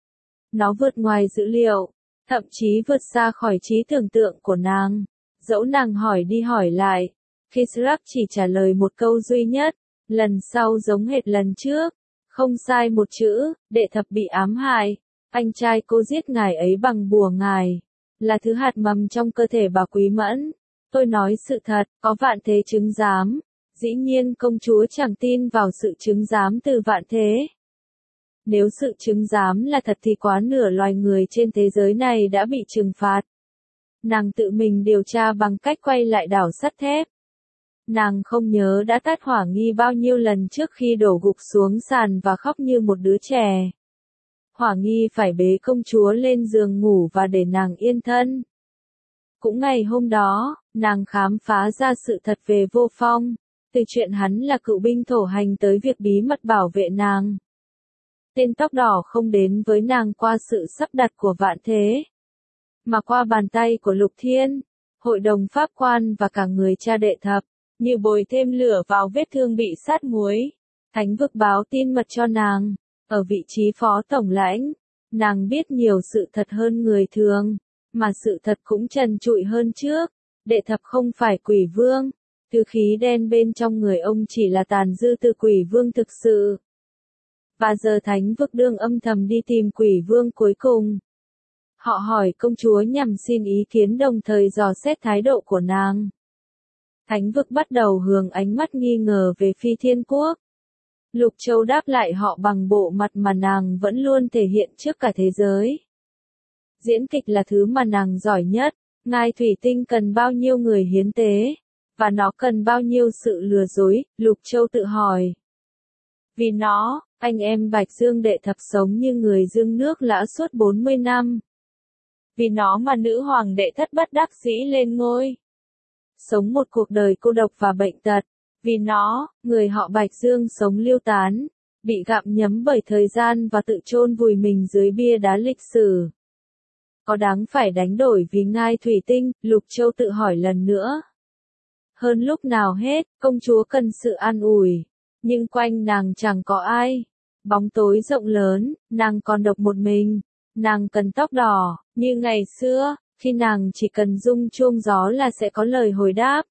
Nó vượt ngoài dữ liệu, thậm chí vượt xa khỏi trí tưởng tượng của nàng. Dẫu nàng hỏi đi hỏi lại, Khizrak chỉ trả lời một câu duy nhất, lần sau giống hệt lần trước, không sai một chữ. Đệ thập bị ám hại, anh trai cô giết ngài ấy bằng bùa ngài, là thứ hạt mầm trong cơ thể bà Quý Mẫn. Tôi nói sự thật, có vạn thế chứng giám. Dĩ nhiên công chúa chẳng tin vào sự chứng giám từ vạn thế. Nếu sự chứng giám là thật thì quá nửa loài người trên thế giới này đã bị trừng phạt. Nàng tự mình điều tra bằng cách quay lại đảo sắt thép. Nàng không nhớ đã tát hỏa nghi bao nhiêu lần trước khi đổ gục xuống sàn và khóc như một đứa trẻ. Hỏa nghi phải bế công chúa lên giường ngủ và để nàng yên thân. Cũng ngày hôm đó, nàng khám phá ra sự thật về Vô Phong, từ chuyện hắn là cựu binh thổ hành tới việc bí mật bảo vệ nàng. Tên tóc đỏ không đến với nàng qua sự sắp đặt của vạn thế, mà qua bàn tay của Lục Thiên, hội đồng pháp quan và cả người cha đệ thập, như bồi thêm lửa vào vết thương bị sát muối. Thánh vực báo tin mật cho nàng, ở vị trí phó tổng lãnh, nàng biết nhiều sự thật hơn người thường, mà sự thật cũng trần trụi hơn trước. Đệ thập không phải quỷ vương, thứ khí đen bên trong người ông chỉ là tàn dư từ quỷ vương thực sự. Và giờ thánh vực đương âm thầm đi tìm quỷ vương cuối cùng. Họ hỏi công chúa nhằm xin ý kiến đồng thời dò xét thái độ của nàng. Thánh vực bắt đầu hướng ánh mắt nghi ngờ về Phi Thiên Quốc. Lục Châu đáp lại họ bằng bộ mặt mà nàng vẫn luôn thể hiện trước cả thế giới. Diễn kịch là thứ mà nàng giỏi nhất, ngai thủy tinh cần bao nhiêu người hiến tế, và nó cần bao nhiêu sự lừa dối, Lục Châu tự hỏi. Vì nó, anh em Bạch Dương đệ thập sống như người dương nước lã suốt bốn mươi năm. Vì nó mà nữ hoàng đệ thất bất đắc dĩ lên ngôi. Sống một cuộc đời cô độc và bệnh tật. Vì nó, người họ Bạch Dương sống lưu tán, bị gặm nhấm bởi thời gian và tự chôn vùi mình dưới bia đá lịch sử. Có đáng phải đánh đổi vì ngai thủy tinh, Lục Châu tự hỏi lần nữa. Hơn lúc nào hết, công chúa cần sự an ủi. Nhưng quanh nàng chẳng có ai. Bóng tối rộng lớn, nàng còn độc một mình. Nàng cần tóc đỏ, như ngày xưa, khi nàng chỉ cần rung chuông gió là sẽ có lời hồi đáp.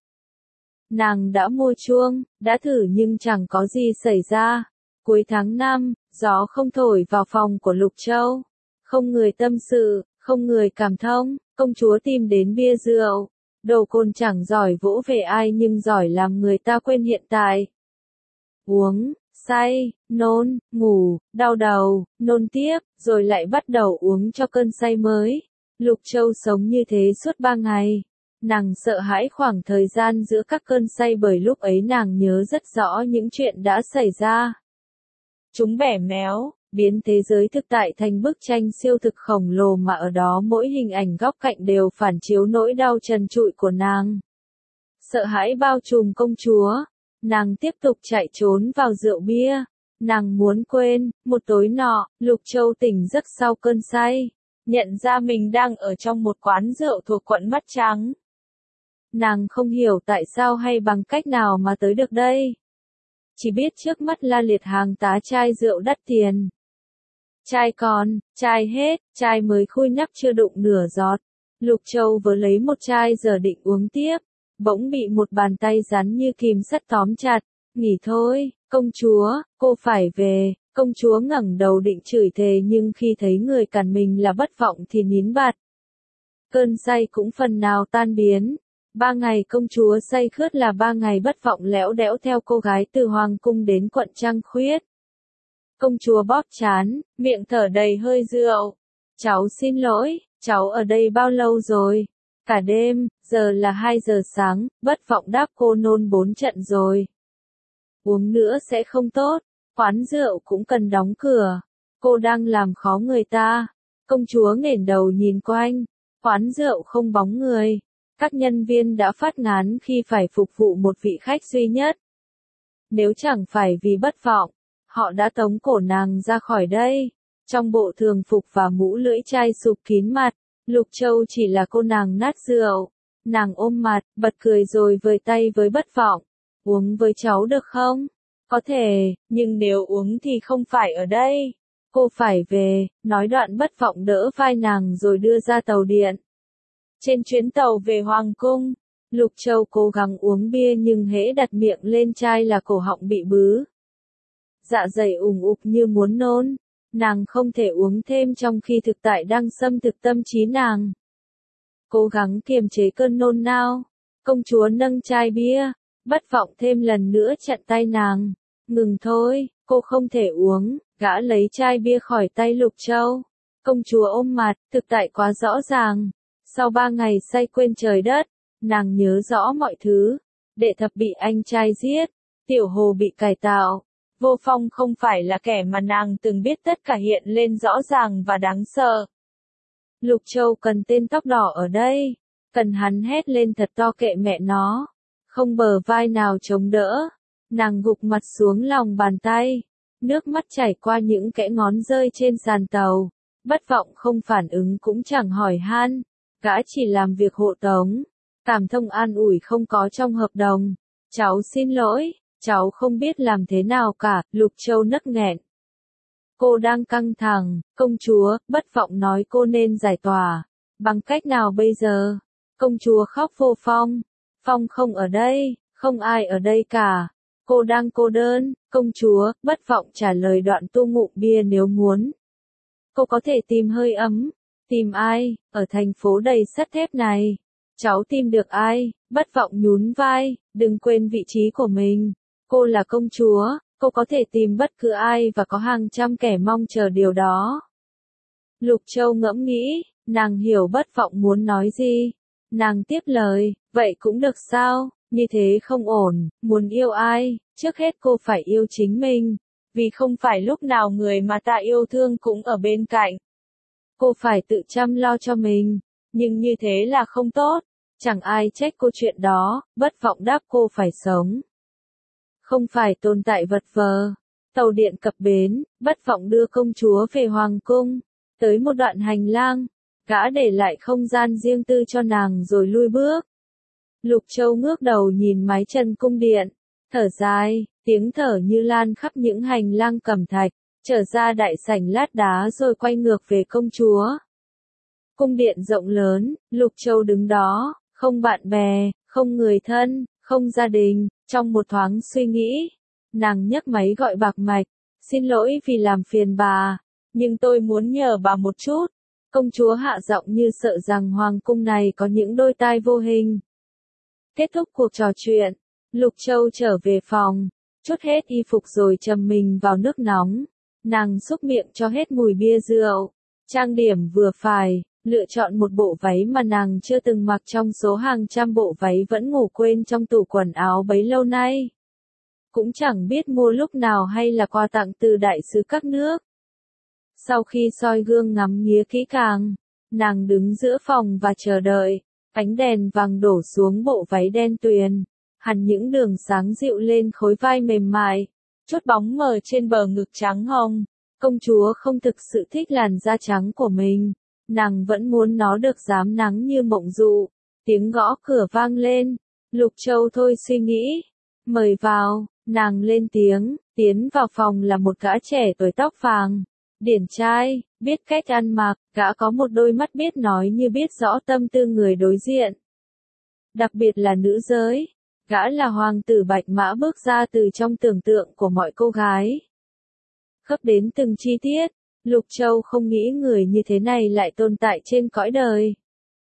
Nàng đã mua chuông, đã thử nhưng chẳng có gì xảy ra. Cuối tháng năm, gió không thổi vào phòng của Lục Châu. Không người tâm sự, không người cảm thông, công chúa tìm đến bia rượu. Đồ cồn chẳng giỏi vỗ về ai nhưng giỏi làm người ta quên hiện tại. Uống, say, nôn, ngủ, đau đầu, nôn tiếp, rồi lại bắt đầu uống cho cơn say mới. Lục Châu sống như thế suốt ba ngày. Nàng sợ hãi khoảng thời gian giữa các cơn say bởi lúc ấy nàng nhớ rất rõ những chuyện đã xảy ra. Chúng bẻ méo, biến thế giới thực tại thành bức tranh siêu thực khổng lồ mà ở đó mỗi hình ảnh góc cạnh đều phản chiếu nỗi đau trần trụi của nàng. Sợ hãi bao trùm công chúa. Nàng tiếp tục chạy trốn vào rượu bia. Nàng muốn quên, một tối nọ, Lục Châu tỉnh giấc sau cơn say. Nhận ra mình đang ở trong một quán rượu thuộc quận Mắt Trắng. Nàng không hiểu tại sao hay bằng cách nào mà tới được đây. Chỉ biết trước mắt la liệt hàng tá chai rượu đắt tiền. Chai còn, chai hết, chai mới khui nắp chưa đụng nửa giọt. Lục Châu vừa lấy một chai giờ định uống tiếp. Bỗng bị một bàn tay rắn như kìm sắt tóm chặt. Nghỉ thôi, công chúa, cô phải về. Công chúa ngẩng đầu định chửi thề nhưng khi thấy người cản mình là Bất Vọng thì nín bặt. Cơn say cũng phần nào tan biến. Ba ngày công chúa say khướt là ba ngày Bất Vọng lẽo đẽo theo cô gái từ Hoàng cung đến quận Trăng Khuyết. Công chúa bóp trán, miệng thở đầy hơi rượu. Cháu xin lỗi, cháu ở đây bao lâu rồi? Cả đêm, giờ là hai giờ sáng, Bất Vọng đáp cô nôn bốn trận rồi. Uống nữa sẽ không tốt, quán rượu cũng cần đóng cửa. Cô đang làm khó người ta. Công chúa nghển đầu nhìn quanh, quán rượu không bóng người. Các nhân viên đã phát ngán khi phải phục vụ một vị khách duy nhất. Nếu chẳng phải vì Bất Vọng, họ đã tống cổ nàng ra khỏi đây. Trong bộ thường phục và mũ lưỡi chai sụp kín mặt, Lục Châu chỉ là cô nàng nát rượu. Nàng ôm mặt, bật cười rồi vời tay với Bất Vọng. Uống với cháu được không? Có thể, nhưng nếu uống thì không phải ở đây. Cô phải về, nói đoạn Bất Vọng đỡ vai nàng rồi đưa ra tàu điện. Trên chuyến tàu về Hoàng cung, Lục Châu cố gắng uống bia nhưng hễ đặt miệng lên chai là cổ họng bị bứ. Dạ dày ủng ục như muốn nôn. Nàng không thể uống thêm trong khi thực tại đang xâm thực tâm trí nàng. Cố gắng kiềm chế cơn nôn nao. Công chúa nâng chai bia. Bất Vọng thêm lần nữa chặn tay nàng. Ngừng thôi, cô không thể uống. Gã lấy chai bia khỏi tay Lục Châu. Công chúa ôm mặt, thực tại quá rõ ràng. Sau ba ngày say quên trời đất, nàng nhớ rõ mọi thứ. Đệ thập bị anh trai giết. Tiểu Hồ bị cải tạo. Vô Phong không phải là kẻ mà nàng từng biết, tất cả hiện lên rõ ràng và đáng sợ. Lục Châu cần tên tóc đỏ ở đây. Cần hắn hét lên thật to kệ mẹ nó. Không bờ vai nào chống đỡ. Nàng gục mặt xuống lòng bàn tay. Nước mắt chảy qua những kẽ ngón rơi trên sàn tàu. Bất Vọng không phản ứng cũng chẳng hỏi han. Gã chỉ làm việc hộ tống. Cảm thông an ủi không có trong hợp đồng. Cháu xin lỗi, cháu không biết làm thế nào cả, Lục Châu nấc nghẹn. Cô đang căng thẳng, công chúa, Bất Vọng nói cô nên giải tỏa. Bằng cách nào bây giờ? Công chúa khóc vô Phong. Phong không ở đây, không ai ở đây cả. Cô đang cô đơn, công chúa, Bất Vọng trả lời đoạn tu ngụm bia nếu muốn. Cô có thể tìm hơi ấm. Tìm ai, ở thành phố đầy sắt thép này? Cháu tìm được ai? Bất Vọng nhún vai, đừng quên vị trí của mình. Cô là công chúa, cô có thể tìm bất cứ ai và có hàng trăm kẻ mong chờ điều đó. Lục Châu ngẫm nghĩ, nàng hiểu Bất Vọng muốn nói gì. Nàng tiếp lời, vậy cũng được sao, như thế không ổn, muốn yêu ai, trước hết cô phải yêu chính mình. Vì không phải lúc nào người mà ta yêu thương cũng ở bên cạnh. Cô phải tự chăm lo cho mình, nhưng như thế là không tốt. Chẳng ai trách cô chuyện đó, Bất Vọng đáp cô phải sống. Không phải tồn tại vật vờ. Tàu điện cập bến, Bất Vọng đưa công chúa về Hoàng cung. Tới một đoạn hành lang, gã để lại không gian riêng tư cho nàng rồi lui bước. Lục Châu ngước đầu nhìn mái chân cung điện, thở dài, tiếng thở như lan khắp những hành lang cẩm thạch. trở ra đại sảnh lát đá rồi quay ngược về công chúa. Cung điện rộng lớn, Lục Châu đứng đó, không bạn bè, không người thân, không gia đình, trong một thoáng suy nghĩ. Nàng nhấc máy gọi Bạc Mạch, xin lỗi vì làm phiền bà, nhưng tôi muốn nhờ bà một chút. Công chúa hạ giọng như sợ rằng hoàng cung này có những đôi tai vô hình. Kết thúc cuộc trò chuyện, Lục Châu trở về phòng, chốt hết y phục rồi chầm mình vào nước nóng. Nàng xúc miệng cho hết mùi bia rượu, trang điểm vừa phải, lựa chọn một bộ váy mà nàng chưa từng mặc trong số hàng trăm bộ váy vẫn ngủ quên trong tủ quần áo bấy lâu nay. Cũng chẳng biết mua lúc nào hay là quà tặng từ đại sứ các nước. Sau khi soi gương ngắm nghía kỹ càng, nàng đứng giữa phòng và chờ đợi, ánh đèn vàng đổ xuống bộ váy đen tuyền, hằn những đường sáng dịu lên khối vai mềm mại, chốt bóng mờ trên bờ ngực trắng hồng. Công chúa không thực sự thích làn da trắng của mình, nàng vẫn muốn nó được rám nắng như mộng dụ. Tiếng gõ cửa vang lên, Lục Châu thôi suy nghĩ, mời vào, nàng lên tiếng, tiến vào phòng là một gã trẻ tuổi tóc vàng, điển trai, biết cách ăn mặc, gã có một đôi mắt biết nói như biết rõ tâm tư người đối diện. Đặc biệt là nữ giới, gã là hoàng tử Bạch Mã bước ra từ trong tưởng tượng của mọi cô gái. Khớp đến từng chi tiết, Lục Châu không nghĩ người như thế này lại tồn tại trên cõi đời.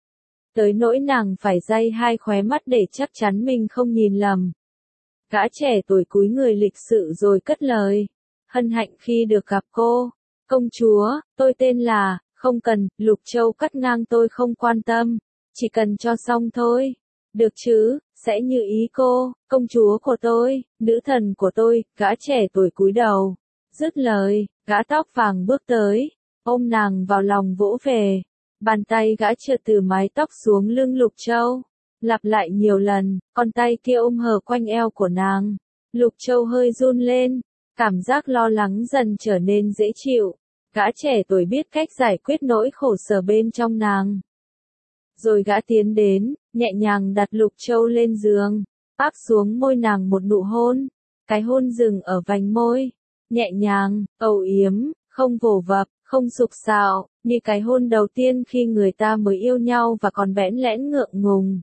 Tới nỗi nàng phải day hai khóe mắt để chắc chắn mình không nhìn lầm. Gã trẻ tuổi cúi người lịch sự rồi cất lời. Hân hạnh khi được gặp cô. Công chúa, tôi tên là, không cần, Lục Châu cắt ngang tôi không quan tâm. Chỉ cần cho xong thôi. Được chứ, sẽ như ý cô, công chúa của tôi, nữ thần của tôi, gã trẻ tuổi cúi đầu. Dứt lời, gã tóc vàng bước tới, ôm nàng vào lòng vỗ về. Bàn tay gã trượt từ mái tóc xuống lưng Lục Châu. Lặp lại nhiều lần, con tay kia ôm hờ quanh eo của nàng. Lục Châu hơi run lên, cảm giác lo lắng dần trở nên dễ chịu. Gã trẻ tuổi biết cách giải quyết nỗi khổ sở bên trong nàng. Rồi gã tiến đến, nhẹ nhàng đặt Lục Châu lên giường, áp xuống môi nàng một nụ hôn. Cái hôn dừng ở vành môi, nhẹ nhàng, âu yếm, không vồ vập, không sục sạo, như cái hôn đầu tiên khi người ta mới yêu nhau và còn bẽn lẽn ngượng ngùng.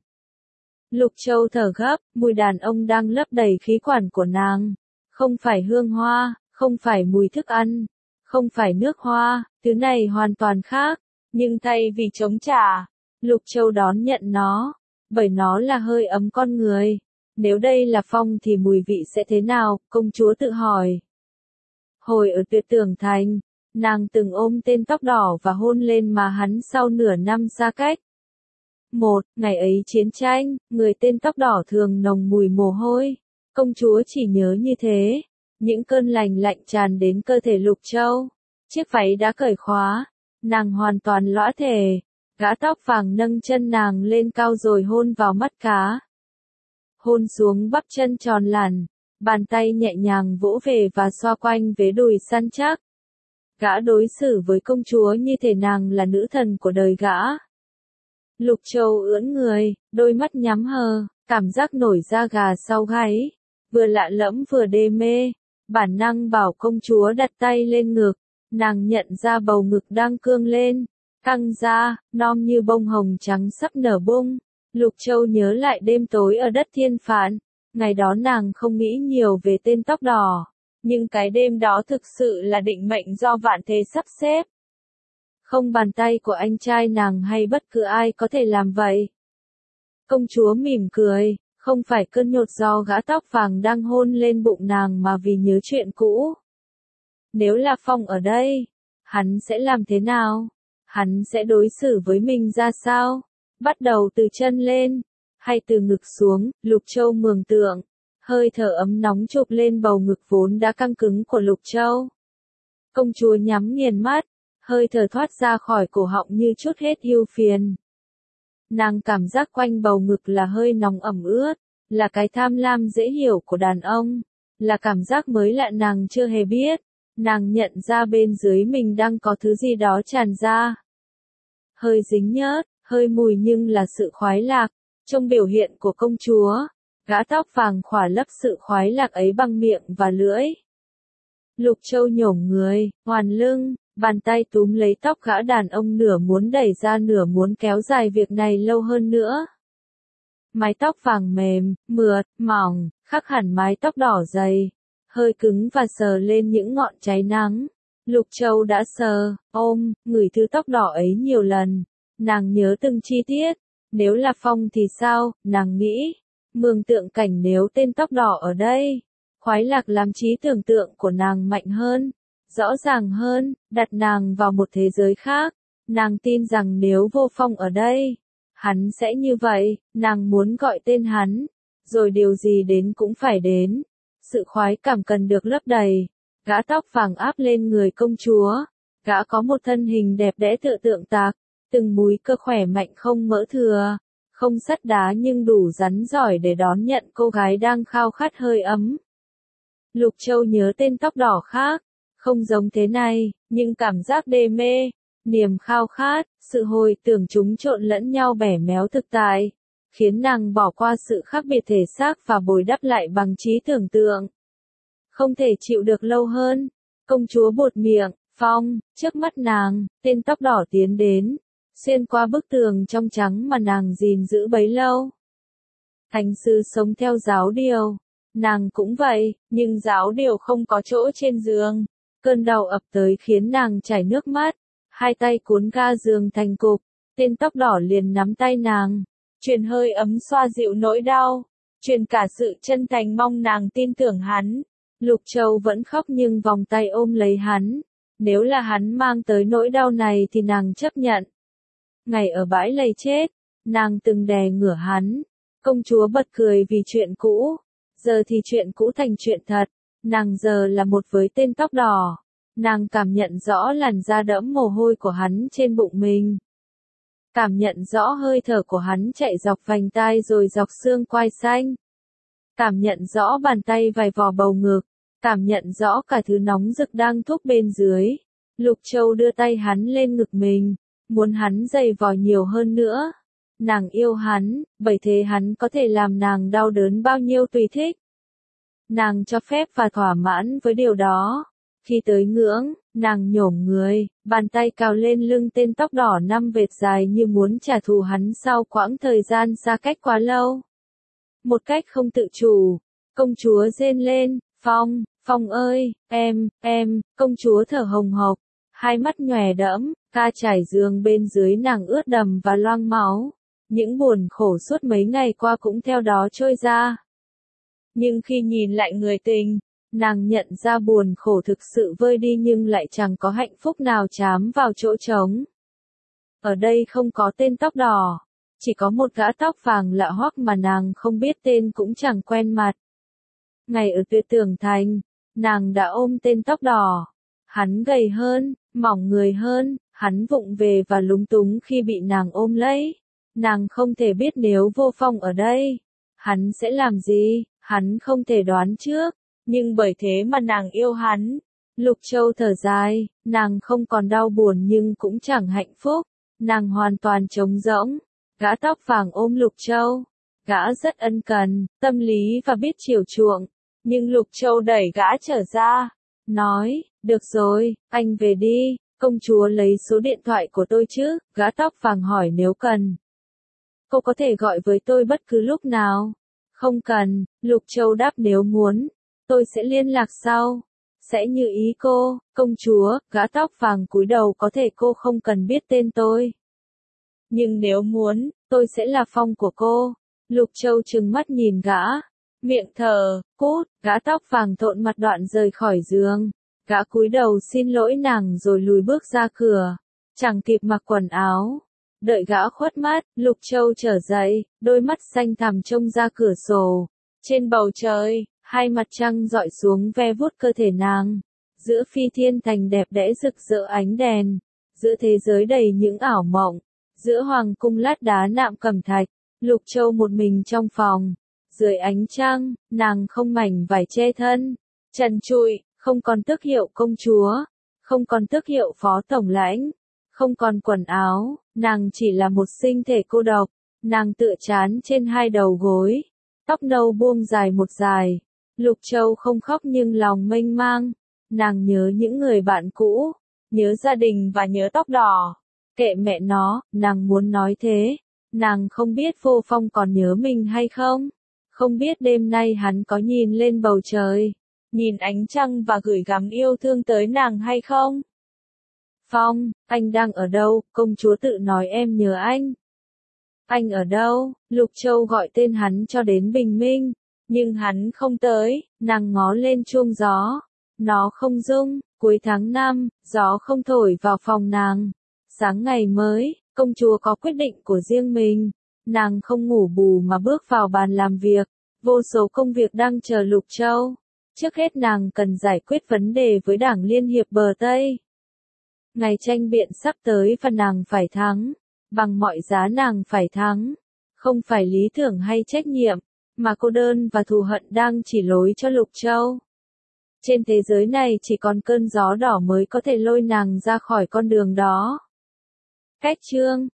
Lục Châu thở gấp, mùi đàn ông đang lấp đầy khí quản của nàng. Không phải hương hoa, không phải mùi thức ăn, không phải nước hoa, thứ này hoàn toàn khác. Nhưng thay vì chống trả, Lục Châu đón nhận nó, bởi nó là hơi ấm con người. Nếu đây là phong thì mùi vị sẽ thế nào, công chúa tự hỏi. Hồi ở Tuyệt Tưởng Thành, nàng từng ôm tên tóc đỏ và hôn lên má hắn sau nửa năm xa cách. Một, ngày ấy chiến tranh, người tên tóc đỏ thường nồng mùi mồ hôi. Công chúa chỉ nhớ như thế. Những cơn lành lạnh tràn đến cơ thể Lục Châu. Chiếc váy đã cởi khóa. Nàng hoàn toàn lõa thể. Gã tóc vàng nâng chân nàng lên cao rồi hôn vào mắt cá. Hôn xuống bắp chân tròn lẳn. Bàn tay nhẹ nhàng vỗ về và xoa quanh vế đùi săn chắc. Gã đối xử với công chúa như thể nàng là nữ thần của đời gã. Lục Châu ưỡn người, đôi mắt nhắm hờ, cảm giác nổi da gà sau gáy, vừa lạ lẫm vừa đê mê. Bản năng bảo công chúa đặt tay lên ngực, nàng nhận ra bầu ngực đang cương lên, căng ra, non như bông hồng trắng sắp nở bung. Lục Châu nhớ lại đêm tối ở đất Thiên Phạn, ngày đó nàng không nghĩ nhiều về tên tóc đỏ, nhưng cái đêm đó thực sự là định mệnh do vạn thế sắp xếp. Không bàn tay của anh trai nàng hay bất cứ ai có thể làm vậy. Công chúa mỉm cười, không phải cơn nhột do gã tóc vàng đang hôn lên bụng nàng mà vì nhớ chuyện cũ. Nếu là Phong ở đây, hắn sẽ làm thế nào? Hắn sẽ đối xử với mình ra sao? Bắt đầu từ chân lên, hay từ ngực xuống, Lục Châu mường tượng. Hơi thở ấm nóng chụp lên bầu ngực vốn đã căng cứng của Lục Châu. Công chúa nhắm nghiền mắt, hơi thở thoát ra khỏi cổ họng như chút hết ưu phiền. Nàng cảm giác quanh bầu ngực là hơi nóng ẩm ướt, là cái tham lam dễ hiểu của đàn ông, là cảm giác mới lạ nàng chưa hề biết. Nàng nhận ra bên dưới mình đang có thứ gì đó tràn ra. Hơi dính nhớt, hơi mùi nhưng là sự khoái lạc. Trong biểu hiện của công chúa, gã tóc vàng khỏa lấp sự khoái lạc ấy bằng miệng và lưỡi. Lục Châu nhổm người, hoàn lưng, bàn tay túm lấy tóc gã đàn ông nửa muốn đẩy ra nửa muốn kéo dài việc này lâu hơn nữa. Mái tóc vàng mềm, mượt, mỏng, khác hẳn mái tóc đỏ dày, hơi cứng và sờ lên những ngọn cháy nắng. Lục Châu đã sờ, ôm, ngửi thứ tóc đỏ ấy nhiều lần. Nàng nhớ từng chi tiết. Nếu là Phong thì sao, nàng nghĩ. Mường tượng cảnh nếu tên tóc đỏ ở đây. Khoái lạc làm trí tưởng tượng của nàng mạnh hơn, rõ ràng hơn, đặt nàng vào một thế giới khác. Nàng tin rằng nếu Vô Phong ở đây, hắn sẽ như vậy, nàng muốn gọi tên hắn, rồi điều gì đến cũng phải đến. Sự khoái cảm cần được lấp đầy. Gã tóc vàng áp lên người công chúa. Gã có một thân hình đẹp đẽ tựa tượng tạc, từng múi cơ khỏe mạnh không mỡ thừa, không sắt đá nhưng đủ rắn giỏi để đón nhận cô gái đang khao khát hơi ấm. Lục Châu nhớ tên tóc đỏ khác, không giống thế này, nhưng cảm giác đê mê, niềm khao khát, sự hồi tưởng chúng trộn lẫn nhau bẻ méo thực tại, khiến nàng bỏ qua sự khác biệt thể xác và bồi đắp lại bằng trí tưởng tượng. Không thể chịu được lâu hơn, công chúa buột miệng, Phong, trước mắt nàng, tên tóc đỏ tiến đến, xuyên qua bức tường trong trắng mà nàng gìn giữ bấy lâu. Thánh sư sống theo giáo điều, nàng cũng vậy, nhưng giáo điều không có chỗ trên giường. Cơn đau ập tới khiến nàng chảy nước mắt, hai tay cuốn ga giường thành cục, tên tóc đỏ liền nắm tay nàng, truyền hơi ấm xoa dịu nỗi đau, truyền cả sự chân thành mong nàng tin tưởng hắn. Lục Châu vẫn khóc nhưng vòng tay ôm lấy hắn, nếu là hắn mang tới nỗi đau này thì nàng chấp nhận. Ngày ở bãi lầy chết, nàng từng đè ngửa hắn, công chúa bật cười vì chuyện cũ, giờ thì chuyện cũ thành chuyện thật, nàng giờ là một với tên tóc đỏ, nàng cảm nhận rõ làn da đẫm mồ hôi của hắn trên bụng mình. Cảm nhận rõ hơi thở của hắn chạy dọc vành tai rồi dọc xương quai xanh. Cảm nhận rõ bàn tay vài vò bầu ngực, cảm nhận rõ cả thứ nóng rực đang thúc bên dưới. Lục Châu đưa tay hắn lên ngực mình, muốn hắn dày vò nhiều hơn nữa. Nàng yêu hắn, bởi thế hắn có thể làm nàng đau đớn bao nhiêu tùy thích. Nàng cho phép và thỏa mãn với điều đó. Khi tới ngưỡng, nàng nhổm người, bàn tay cào lên lưng tên tóc đỏ năm vệt dài như muốn trả thù hắn sau quãng thời gian xa cách quá lâu. Một cách không tự chủ, công chúa rên lên, Phong, Phong ơi, em, em, công chúa thở hồng hộc, hai mắt nhòe đẫm, ca trải giường bên dưới nàng ướt đầm và loang máu. Những buồn khổ suốt mấy ngày qua cũng theo đó trôi ra. Nhưng khi nhìn lại người tình, nàng nhận ra buồn khổ thực sự vơi đi nhưng lại chẳng có hạnh phúc nào chám vào chỗ trống. Ở đây không có tên tóc đỏ, chỉ có một gã tóc vàng lạ hoắc mà nàng không biết tên cũng chẳng quen mặt. Ngày ở Tuyệt Tưởng Thành, nàng đã ôm tên tóc đỏ. Hắn gầy hơn, mỏng người hơn, hắn vụng về và lúng túng khi bị nàng ôm lấy. Nàng không thể biết nếu Vô Phong ở đây, hắn sẽ làm gì, hắn không thể đoán trước, nhưng bởi thế mà nàng yêu hắn. Lục Châu thở dài, nàng không còn đau buồn nhưng cũng chẳng hạnh phúc, nàng hoàn toàn trống rỗng. Gã tóc vàng ôm Lục Châu, gã rất ân cần, tâm lý và biết chiều chuộng, nhưng Lục Châu đẩy gã trở ra, nói, được rồi, anh về đi, công chúa lấy số điện thoại của tôi chứ, gã tóc vàng hỏi nếu cần. Cô có thể gọi với tôi bất cứ lúc nào. Không cần, Lục Châu đáp nếu muốn, tôi sẽ liên lạc sau. Sẽ như ý cô, công chúa, gã tóc vàng cúi đầu có thể cô không cần biết tên tôi. Nhưng nếu muốn, tôi sẽ là Phong của cô. Lục Châu trừng mắt nhìn gã, miệng thở, cút, gã tóc vàng thộn mặt đoạn rời khỏi giường. Gã cúi đầu xin lỗi nàng rồi lùi bước ra cửa, chẳng kịp mặc quần áo. Đợi gã khuất mắt, Lục Châu trở dậy, đôi mắt xanh thẳm trông ra cửa sổ. Trên bầu trời, hai mặt trăng dọi xuống ve vuốt cơ thể nàng. Giữa phi thiên thành đẹp đẽ rực rỡ ánh đèn. Giữa thế giới đầy những ảo mộng. Giữa hoàng cung lát đá nạm cẩm thạch. Lục Châu một mình trong phòng. Dưới ánh trăng, nàng không mảnh vải che thân. Trần trụi, không còn tước hiệu công chúa. Không còn tước hiệu phó tổng lãnh. Không còn quần áo, nàng chỉ là một sinh thể cô độc, nàng tựa chán trên hai đầu gối, tóc nâu buông dài một dài. Lục Châu không khóc nhưng lòng mênh mang, Nàng nhớ những người bạn cũ, nhớ gia đình và nhớ tóc đỏ. Kệ mẹ nó, nàng muốn nói thế. Nàng không biết Vô Phong còn nhớ mình hay không? Không biết đêm nay hắn có nhìn lên bầu trời, nhìn ánh trăng và gửi gắm yêu thương tới nàng hay không? Phong, anh đang ở đâu? Công chúa tự nói em nhớ anh. Anh ở đâu? Lục Châu gọi tên hắn cho đến bình minh, nhưng hắn không tới. Nàng ngó lên chuông gió, nó không rung. Cuối tháng năm, gió không thổi vào phòng nàng. Sáng ngày mới, công chúa có quyết định của riêng mình. Nàng không ngủ bù mà bước vào bàn làm việc. Vô số công việc đang chờ Lục Châu. Trước hết nàng cần giải quyết vấn đề với Đảng Liên hiệp bờ Tây. Ngày tranh biện sắp tới và nàng phải thắng. Bằng mọi giá nàng phải thắng. Không phải lý tưởng hay trách nhiệm, mà cô đơn và thù hận đang chỉ lối cho Lục Châu. Trên thế giới này chỉ còn cơn gió đỏ mới có thể lôi nàng ra khỏi con đường đó. Cách chương